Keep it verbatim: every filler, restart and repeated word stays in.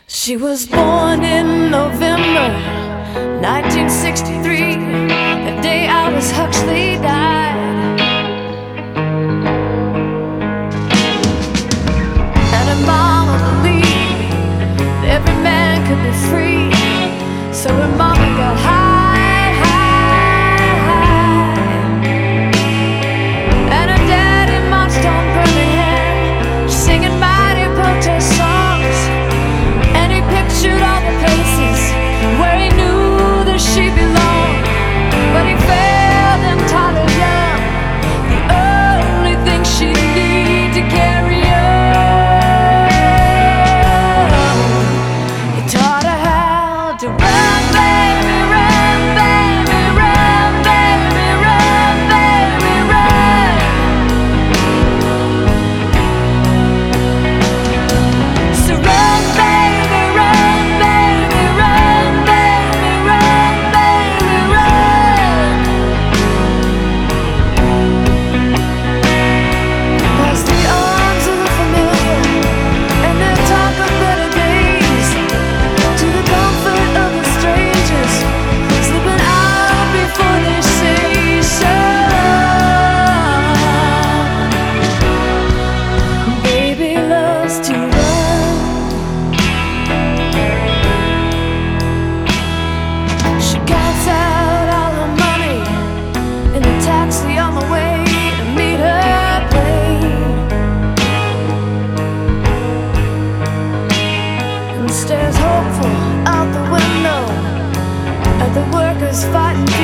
She was born in November nineteen sixty-three, the day Aldous Huxley died. And her mama believed that every man could be free, so her mama got high, high, high. And her daddy marched on Birmingham, singing mighty protest songs. And he pictured all the places where he knew that she belonged. But he failed and taught her young the only thing she need to carry on. He taught her how to run, baby, run, baby, run, baby, run, baby, run. So run, baby, run, baby, run, baby, run, baby, run. Past the arms of the familiar and their talk of better days, to the comfort of the strangers, slipping out before they say so. Baby loves to run. She counts out all her money in the taxi on the way to meet her plane, and stares hopeful out the window at the workers fighting